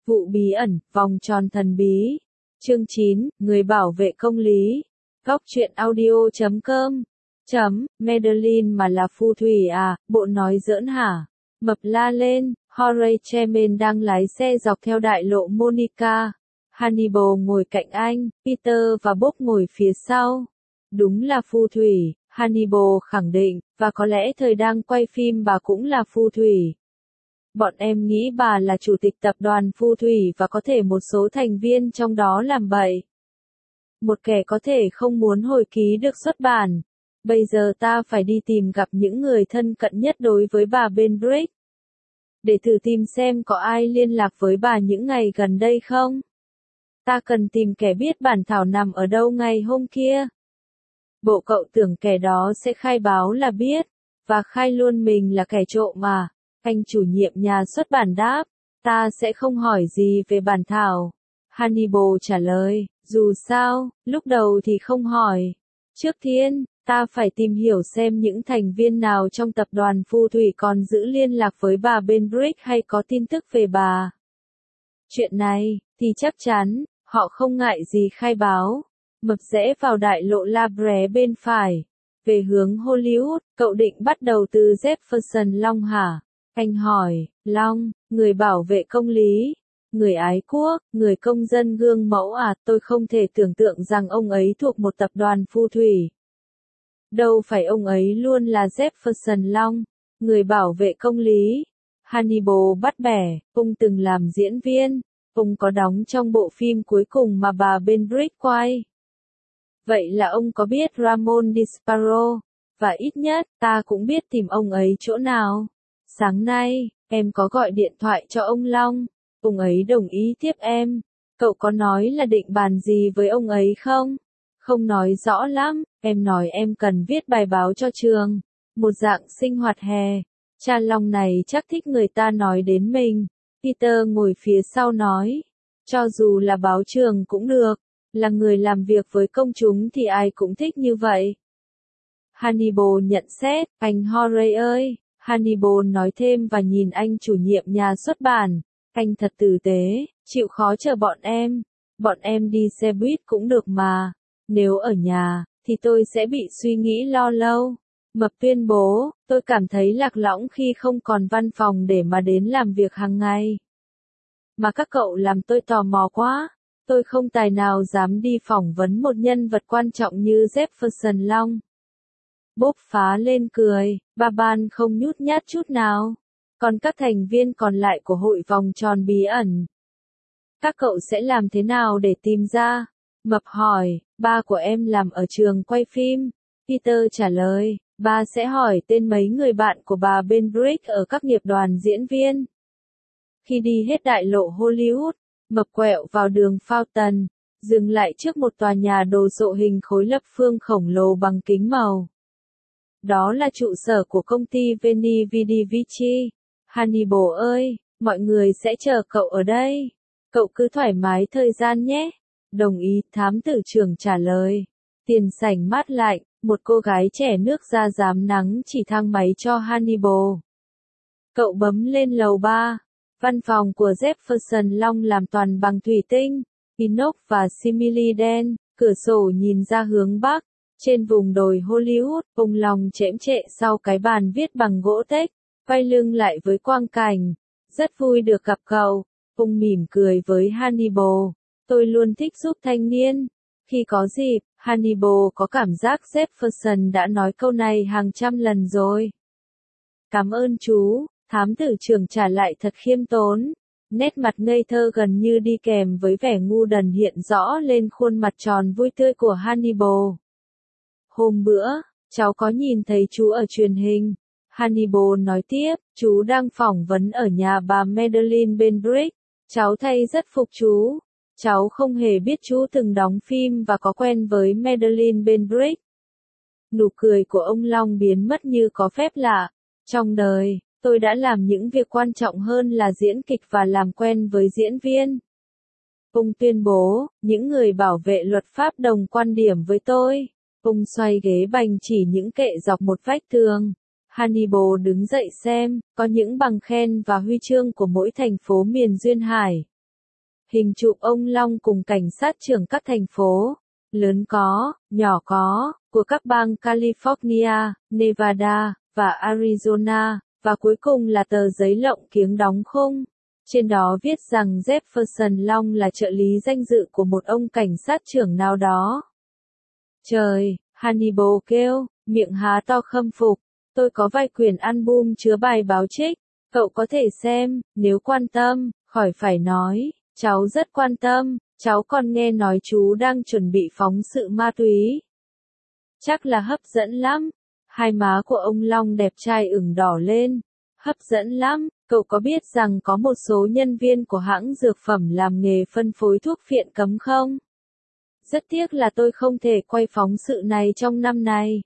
Vụ bí ẩn, vòng tròn thần bí. Chương 9, người bảo vệ công lý. Góc truyện audio.com. Madeline mà là phù thủy à, bộ nói giỡn hả? Mập la lên, Horace Chemin đang lái xe dọc theo đại lộ Monica. Hannibal ngồi cạnh anh, Peter và Bob ngồi phía sau. Đúng là phù thủy, Hannibal khẳng định, và có lẽ thời đang quay phim bà cũng là phù thủy. Bọn em nghĩ bà là chủ tịch tập đoàn phù thủy và có thể một số thành viên trong đó làm bậy. Một kẻ có thể không muốn hồi ký được xuất bản. Bây giờ ta phải đi tìm gặp những người thân cận nhất đối với bà Benbrick. Để thử tìm xem có ai liên lạc với bà những ngày gần đây không. Ta cần tìm kẻ biết bản thảo nằm ở đâu ngày hôm kia. Bộ cậu tưởng kẻ đó sẽ khai báo là biết, và khai luôn mình là kẻ trộm mà. Anh chủ nhiệm nhà xuất bản đáp, ta sẽ không hỏi gì về bản thảo. Hannibal trả lời, dù sao, lúc đầu thì không hỏi. Trước tiên, ta phải tìm hiểu xem những thành viên nào trong tập đoàn phù thủy còn giữ liên lạc với bà Benbrick hay có tin tức về bà. Chuyện này, thì chắc chắn, họ không ngại gì khai báo. Mập rẽ vào đại lộ La Brea bên phải. Về hướng Hollywood, cậu định bắt đầu từ Jefferson Long hả? Anh hỏi, Long, người bảo vệ công lý, người ái quốc, người công dân gương mẫu à, tôi không thể tưởng tượng rằng ông ấy thuộc một tập đoàn phù thủy. Đâu phải ông ấy luôn là Jefferson Long, người bảo vệ công lý. Hannibal bắt bẻ, ông từng làm diễn viên, ông có đóng trong bộ phim cuối cùng mà bà Benbrick quay. Vậy là ông có biết Ramon Disparo, và ít nhất, ta cũng biết tìm ông ấy chỗ nào. Sáng nay, em có gọi điện thoại cho ông Long, ông ấy đồng ý tiếp em. Cậu có nói là định bàn gì với ông ấy không? Không nói rõ lắm, em nói em cần viết bài báo cho trường, một dạng sinh hoạt hè. Cha Long này chắc thích người ta nói đến mình. Peter ngồi phía sau nói, cho dù là báo trường cũng được, là người làm việc với công chúng thì ai cũng thích như vậy. Hannibal nhận xét, anh Horace ơi. Hannibal nói thêm và nhìn anh chủ nhiệm nhà xuất bản, anh thật tử tế, chịu khó chờ bọn em đi xe buýt cũng được mà, nếu ở nhà, thì tôi sẽ bị suy nghĩ lo lâu. Mập tuyên bố, tôi cảm thấy lạc lõng khi không còn văn phòng để mà đến làm việc hàng ngày. Mà các cậu làm tôi tò mò quá, tôi không tài nào dám đi phỏng vấn một nhân vật quan trọng như Jefferson Long. Bob phá lên cười, bà Ban không nhút nhát chút nào. Còn các thành viên còn lại của hội vòng tròn bí ẩn. Các cậu sẽ làm thế nào để tìm ra? Mập hỏi, ba của em làm ở trường quay phim. Peter trả lời, ba sẽ hỏi tên mấy người bạn của bà Benbrick ở các nghiệp đoàn diễn viên. Khi đi hết đại lộ Hollywood, Mập quẹo vào đường Fountain, dừng lại trước một tòa nhà đồ sộ hình khối lập phương khổng lồ bằng kính màu. Đó là trụ sở của công ty Veni Vidi Vici. Hannibal ơi, mọi người sẽ chờ cậu ở đây. Cậu cứ thoải mái thời gian nhé. Đồng ý, thám tử trưởng trả lời. Tiền sảnh mát lạnh, một cô gái trẻ nước da rám nắng chỉ thang máy cho Hannibal. Cậu bấm lên lầu 3. Văn phòng của Jefferson Long làm toàn bằng thủy tinh, inox và simili đen, cửa sổ nhìn ra hướng bắc. Trên vùng đồi Hollywood, ông Long chễm chệ sau cái bàn viết bằng gỗ teak, quay lưng lại với quang cảnh. Rất vui được gặp cậu. Ông mỉm cười với Hannibal. Tôi luôn thích giúp thanh niên. Khi có dịp, Hannibal có cảm giác Jefferson đã nói câu này hàng trăm lần rồi. Cảm ơn chú, thám tử trưởng trả lại thật khiêm tốn. Nét mặt ngây thơ gần như đi kèm với vẻ ngu đần hiện rõ lên khuôn mặt tròn vui tươi của Hannibal. Hôm bữa, cháu có nhìn thấy chú ở truyền hình. Hannibal nói tiếp, chú đang phỏng vấn ở nhà bà Madeline Benbrick. Cháu thấy rất phục chú. Cháu không hề biết chú từng đóng phim và có quen với Madeline Benbrick. Nụ cười của ông Long biến mất như có phép lạ. Trong đời, tôi đã làm những việc quan trọng hơn là diễn kịch và làm quen với diễn viên. Ông tuyên bố, những người bảo vệ luật pháp đồng quan điểm với tôi. Ông xoay ghế bành chỉ những kệ dọc một vách tường. Hannibal đứng dậy xem, có những bằng khen và huy chương của mỗi thành phố miền duyên hải. Hình chụp ông Long cùng cảnh sát trưởng các thành phố, lớn có, nhỏ có, của các bang California, Nevada, và Arizona, và cuối cùng là tờ giấy lộng kiếng đóng khung. Trên đó viết rằng Jefferson Long là trợ lý danh dự của một ông cảnh sát trưởng nào đó. Trời, Hannibal kêu, miệng há to khâm phục. Tôi có vài quyển album chứa bài báo trích, cậu có thể xem, nếu quan tâm, khỏi phải nói, cháu rất quan tâm, cháu còn nghe nói chú đang chuẩn bị phóng sự ma túy. Chắc là hấp dẫn lắm. Hai má của ông Long đẹp trai ửng đỏ lên. Hấp dẫn lắm, cậu có biết rằng có một số nhân viên của hãng dược phẩm làm nghề phân phối thuốc phiện cấm không? Rất tiếc là tôi không thể quay phóng sự này trong năm này.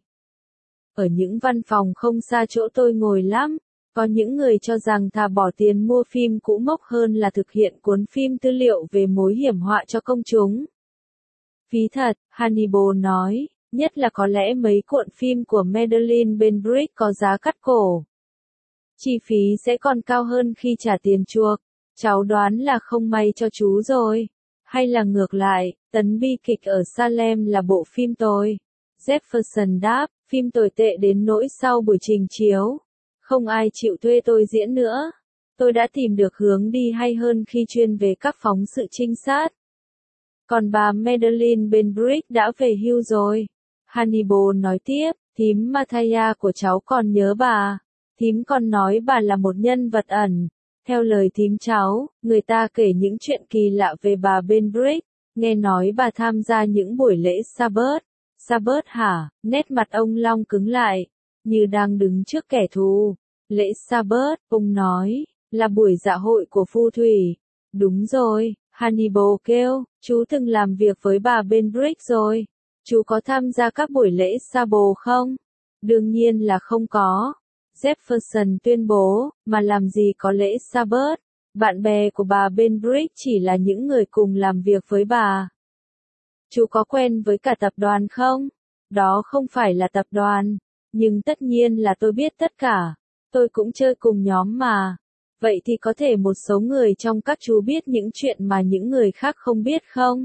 Ở những văn phòng không xa chỗ tôi ngồi lắm, có những người cho rằng thà bỏ tiền mua phim cũ mốc hơn là thực hiện cuốn phim tư liệu về mối hiểm họa cho công chúng. Phí thật, Hannibal nói, nhất là có lẽ mấy cuộn phim của Madeleine Benbridge có giá cắt cổ. Chi phí sẽ còn cao hơn khi trả tiền chuộc. Cháu đoán là không may cho chú rồi. Hay là ngược lại, tấn bi kịch ở Salem là bộ phim tồi. Jefferson đáp, phim tồi tệ đến nỗi sau buổi trình chiếu. Không ai chịu thuê tôi diễn nữa. Tôi đã tìm được hướng đi hay hơn khi chuyên về các phóng sự trinh sát. Còn bà Madeleine Benbridge đã về hưu rồi. Hannibal nói tiếp, thím Mathaya của cháu còn nhớ bà. Thím còn nói bà là một nhân vật ẩn. Theo lời thím cháu, người ta kể những chuyện kỳ lạ về bà Benbridge. Nghe nói bà tham gia những buổi lễ Sabbath. Sabbath hả? Nét mặt ông Long cứng lại, như đang đứng trước kẻ thù. Lễ Sabbath, ông nói, là buổi dạ hội của phù thủy. Đúng rồi, Hannibal kêu, chú từng làm việc với bà Benbridge rồi. Chú có tham gia các buổi lễ Sabbath không? Đương nhiên là không có. Jefferson tuyên bố, mà làm gì có lễ Sabbath. Bạn bè của bà Benbridge chỉ là những người cùng làm việc với bà. Chú có quen với cả tập đoàn không? Đó không phải là tập đoàn. Nhưng tất nhiên là tôi biết tất cả. Tôi cũng chơi cùng nhóm mà. Vậy thì có thể một số người trong các chú biết những chuyện mà những người khác không biết không?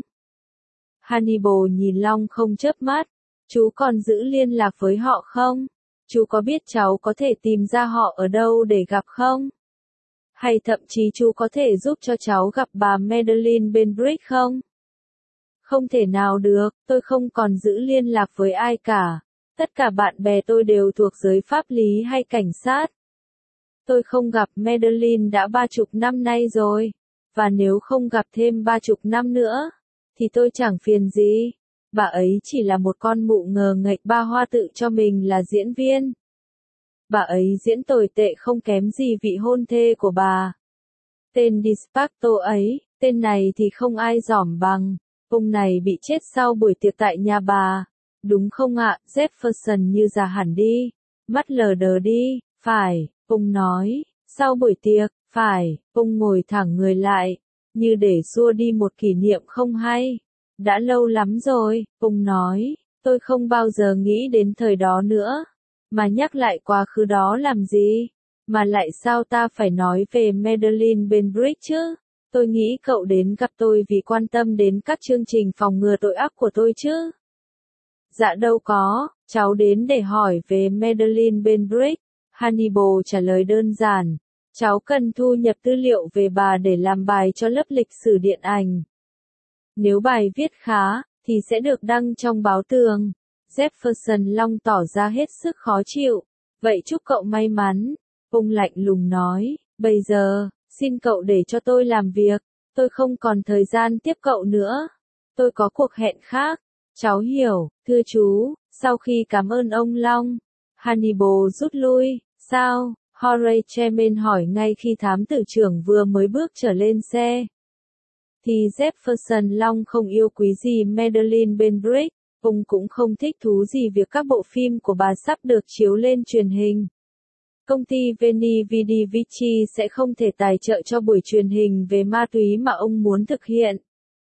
Hannibal nhìn Long không chớp mắt. Chú còn giữ liên lạc với họ không? Chú có biết cháu có thể tìm ra họ ở đâu để gặp không? Hay thậm chí chú có thể giúp cho cháu gặp bà Madeleine Benbridge không? Không thể nào được, tôi không còn giữ liên lạc với ai cả. Tất cả bạn bè tôi đều thuộc giới pháp lý hay cảnh sát. Tôi không gặp Madeleine đã 30 năm nay rồi. Và nếu không gặp thêm 30 năm nữa, thì tôi chẳng phiền gì. Bà ấy chỉ là một con mụ ngờ nghệch ba hoa tự cho mình là diễn viên. Bà ấy diễn tồi tệ không kém gì vị hôn thê của bà. Tên Dispacto ấy, tên này thì không ai dỏm bằng. Ông này bị chết sau buổi tiệc tại nhà bà. Đúng không ạ? Jefferson như già hẳn đi. Mắt lờ đờ đi. Phải, ông nói. Sau buổi tiệc, phải, ông ngồi thẳng người lại. Như để xua đi một kỷ niệm không hay. Đã lâu lắm rồi, ông nói. Tôi không bao giờ nghĩ đến thời đó nữa. Mà nhắc lại quá khứ đó làm gì? Mà lại sao ta phải nói về Madeleine Benbridge chứ? Tôi nghĩ cậu đến gặp tôi vì quan tâm đến các chương trình phòng ngừa tội ác của tôi chứ. Dạ đâu có, cháu đến để hỏi về Madeleine Benbridge. Hannibal trả lời đơn giản. Cháu cần thu nhập tư liệu về bà để làm bài cho lớp lịch sử điện ảnh. Nếu bài viết khá, thì sẽ được đăng trong báo tường. Jefferson Long tỏ ra hết sức khó chịu. Vậy chúc cậu may mắn. Ông lạnh lùng nói, bây giờ, xin cậu để cho tôi làm việc. Tôi không còn thời gian tiếp cậu nữa. Tôi có cuộc hẹn khác. Cháu hiểu, thưa chú. Sau khi cảm ơn ông Long, Hannibal rút lui. Sao? Horace Chemin hỏi ngay khi thám tử trưởng vừa mới bước trở lên xe. Thì Jefferson Long không yêu quý gì Madeleine Benbridge. Ông cũng không thích thú gì việc các bộ phim của bà sắp được chiếu lên truyền hình. Công ty Veni Vidi Vici sẽ không thể tài trợ cho buổi truyền hình về ma túy mà ông muốn thực hiện.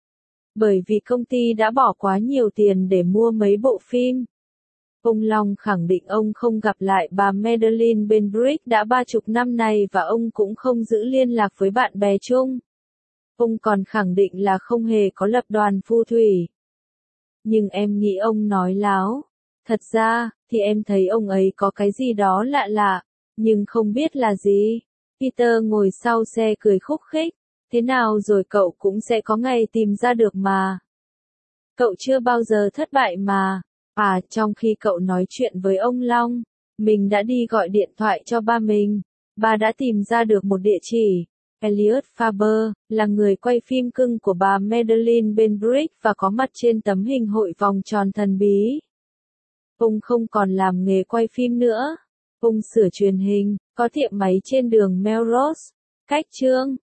Bởi vì công ty đã bỏ quá nhiều tiền để mua mấy bộ phim. Ông Long khẳng định ông không gặp lại bà Madeleine Benbridge đã 30 năm nay và ông cũng không giữ liên lạc với bạn bè chung. Ông còn khẳng định là không hề có lập đoàn phù thủy. Nhưng em nghĩ ông nói láo. Thật ra, thì em thấy ông ấy có cái gì đó lạ lạ, nhưng không biết là gì. Peter ngồi sau xe cười khúc khích. Thế nào rồi cậu cũng sẽ có ngày tìm ra được mà. Cậu chưa bao giờ thất bại mà. Trong khi cậu nói chuyện với ông Long, mình đã đi gọi điện thoại cho ba mình. Ba đã tìm ra được một địa chỉ. Elliot Faber, là người quay phim cưng của bà Madeleine Benbrick và có mặt trên tấm hình hội vòng tròn thần bí. Ông không còn làm nghề quay phim nữa. Ông sửa truyền hình, có tiệm máy trên đường Melrose, cách Chương.